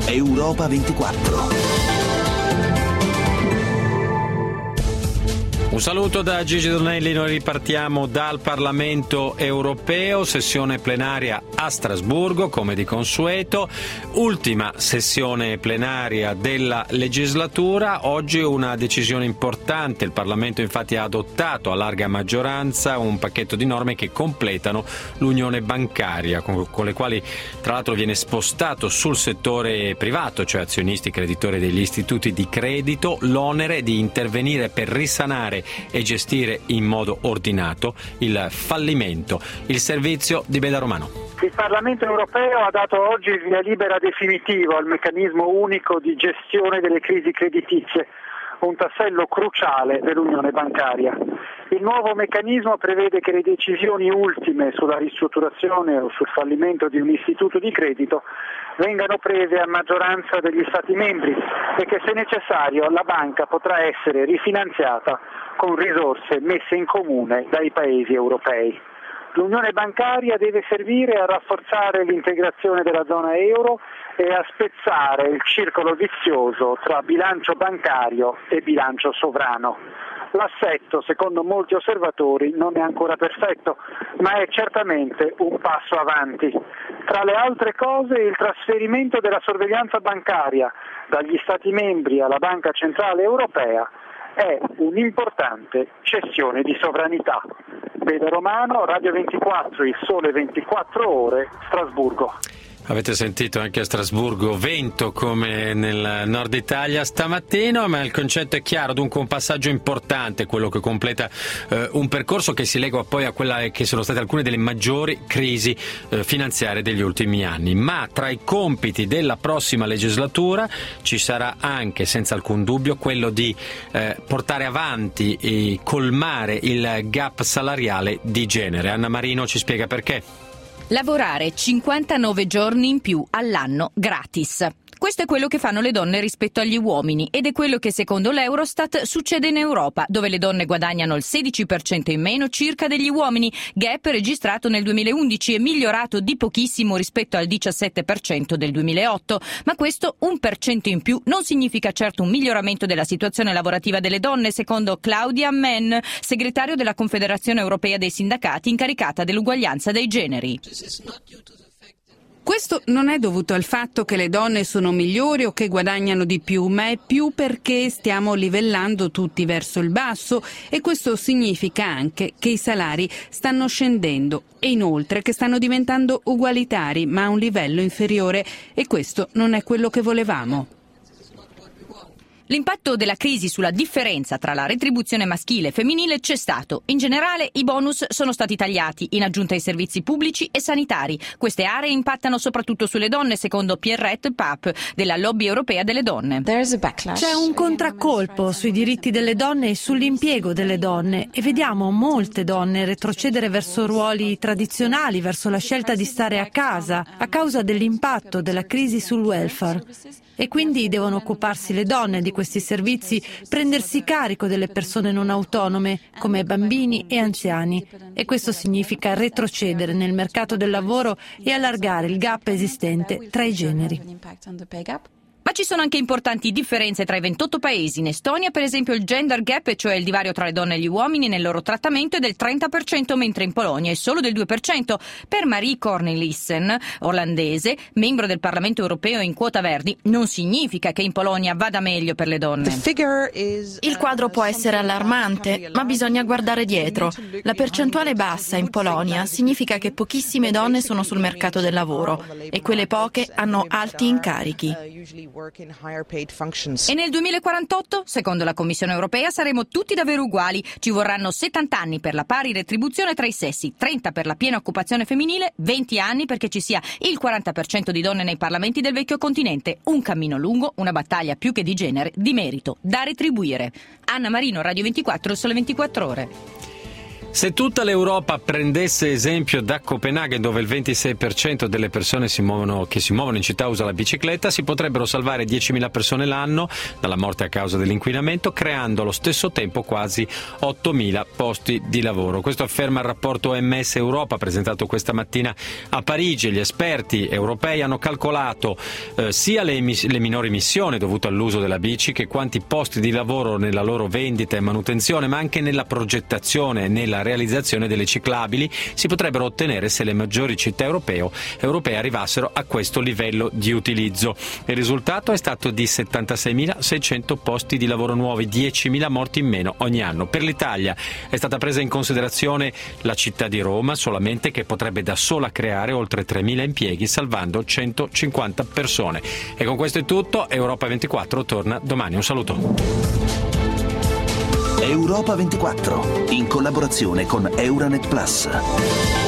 Europa 24. Un saluto da Gigi Donelli, noi ripartiamo dal Parlamento europeo, sessione plenaria a Strasburgo come di consueto, ultima sessione plenaria della legislatura. Oggi una decisione importante, il Parlamento infatti ha adottato a larga maggioranza un pacchetto di norme che completano l'unione bancaria, con le quali tra l'altro viene spostato sul settore privato, cioè azionisti, creditori degli istituti di credito, l'onere di intervenire per risanare e gestire in modo ordinato il fallimento. Il servizio di Beda Romano. Il Parlamento europeo ha dato oggi il via libera definitivo al meccanismo unico di gestione delle crisi creditizie, un tassello cruciale dell'unione bancaria. Il nuovo meccanismo prevede che le decisioni ultime sulla ristrutturazione o sul fallimento di un istituto di credito vengano prese a maggioranza degli Stati membri e che, se necessario, la banca potrà essere rifinanziata con risorse messe in comune dai Paesi europei. L'unione bancaria deve servire a rafforzare l'integrazione della zona euro e a spezzare il circolo vizioso tra bilancio bancario e bilancio sovrano. L'assetto, secondo molti osservatori, non è ancora perfetto, ma è certamente un passo avanti. Tra le altre cose, il trasferimento della sorveglianza bancaria dagli Stati membri alla Banca Centrale Europea è un'importante cessione di sovranità. Beda Romano, Radio 24, Il Sole 24 Ore, Strasburgo. Avete sentito anche a Strasburgo vento come nel nord Italia stamattina, ma il concetto è chiaro, dunque un passaggio importante, quello che completa un percorso che si lega poi a quella che sono state alcune delle maggiori crisi finanziarie degli ultimi anni. Ma tra i compiti della prossima legislatura ci sarà anche, senza alcun dubbio, quello di portare avanti e colmare il gap salariale di genere. Anna Marino ci spiega perché. Lavorare 59 giorni in più all'anno gratis. Questo è quello che fanno le donne rispetto agli uomini ed è quello che secondo l'Eurostat succede in Europa, dove le donne guadagnano il 16% in meno circa degli uomini, gap registrato nel 2011 e migliorato di pochissimo rispetto al 17% del 2008. Ma questo 1% in più non significa certo un miglioramento della situazione lavorativa delle donne, secondo Claudia Menn, segretario della Confederazione Europea dei Sindacati incaricata dell'uguaglianza dei generi. Questo non è dovuto al fatto che le donne sono migliori o che guadagnano di più, ma è più perché stiamo livellando tutti verso il basso e questo significa anche che i salari stanno scendendo e inoltre che stanno diventando ugualitari ma a un livello inferiore e questo non è quello che volevamo. L'impatto della crisi sulla differenza tra la retribuzione maschile e femminile c'è stato. In generale i bonus sono stati tagliati, in aggiunta ai servizi pubblici e sanitari. Queste aree impattano soprattutto sulle donne, secondo Pierrette Pape, della Lobby Europea delle Donne. C'è un contraccolpo sui diritti delle donne e sull'impiego delle donne e vediamo molte donne retrocedere verso ruoli tradizionali, verso la scelta di stare a casa a causa dell'impatto della crisi sul welfare. E quindi devono occuparsi le donne di questi servizi, prendersi carico delle persone non autonome come bambini e anziani. E questo significa retrocedere nel mercato del lavoro e allargare il gap esistente tra i generi. Ma ci sono anche importanti differenze tra i 28 paesi. In Estonia, per esempio, il gender gap, cioè il divario tra le donne e gli uomini nel loro trattamento, è del 30%, mentre in Polonia è solo del 2%. Per Marie Cornelissen, olandese, membro del Parlamento europeo in quota verdi, non significa che in Polonia vada meglio per le donne. Il quadro può essere allarmante, ma bisogna guardare dietro. La percentuale bassa in Polonia significa che pochissime donne sono sul mercato del lavoro e quelle poche hanno alti incarichi. E nel 2048, secondo la Commissione europea, saremo tutti davvero uguali. Ci vorranno 70 anni per la pari retribuzione tra i sessi, 30 per la piena occupazione femminile, 20 anni perché ci sia il 40% di donne nei parlamenti del vecchio continente. Un cammino lungo, una battaglia più che di genere, di merito, da retribuire. Anna Marino, Radio 24, Sole 24 Ore. Se tutta l'Europa prendesse esempio da Copenaghen, dove il 26% delle persone che si muovono in città usa la bicicletta, si potrebbero salvare 10.000 persone l'anno dalla morte a causa dell'inquinamento, creando allo stesso tempo quasi 8.000 posti di lavoro. Questo afferma il rapporto OMS Europa presentato questa mattina a Parigi. Gli esperti europei hanno calcolato sia le minori emissioni dovute all'uso della bici che quanti posti di lavoro nella loro vendita e manutenzione, ma anche nella progettazione e nella realizzazione delle ciclabili si potrebbero ottenere se le maggiori città europee arrivassero a questo livello di utilizzo. Il risultato è stato di 76.600 posti di lavoro nuovi, 10.000 morti in meno ogni anno. Per l'Italia è stata presa in considerazione la città di Roma solamente, che potrebbe da sola creare oltre 3.000 impieghi salvando 150 persone. E con questo è tutto, Europa 24 torna domani. Un saluto. Europa 24, in collaborazione con Euranet Plus.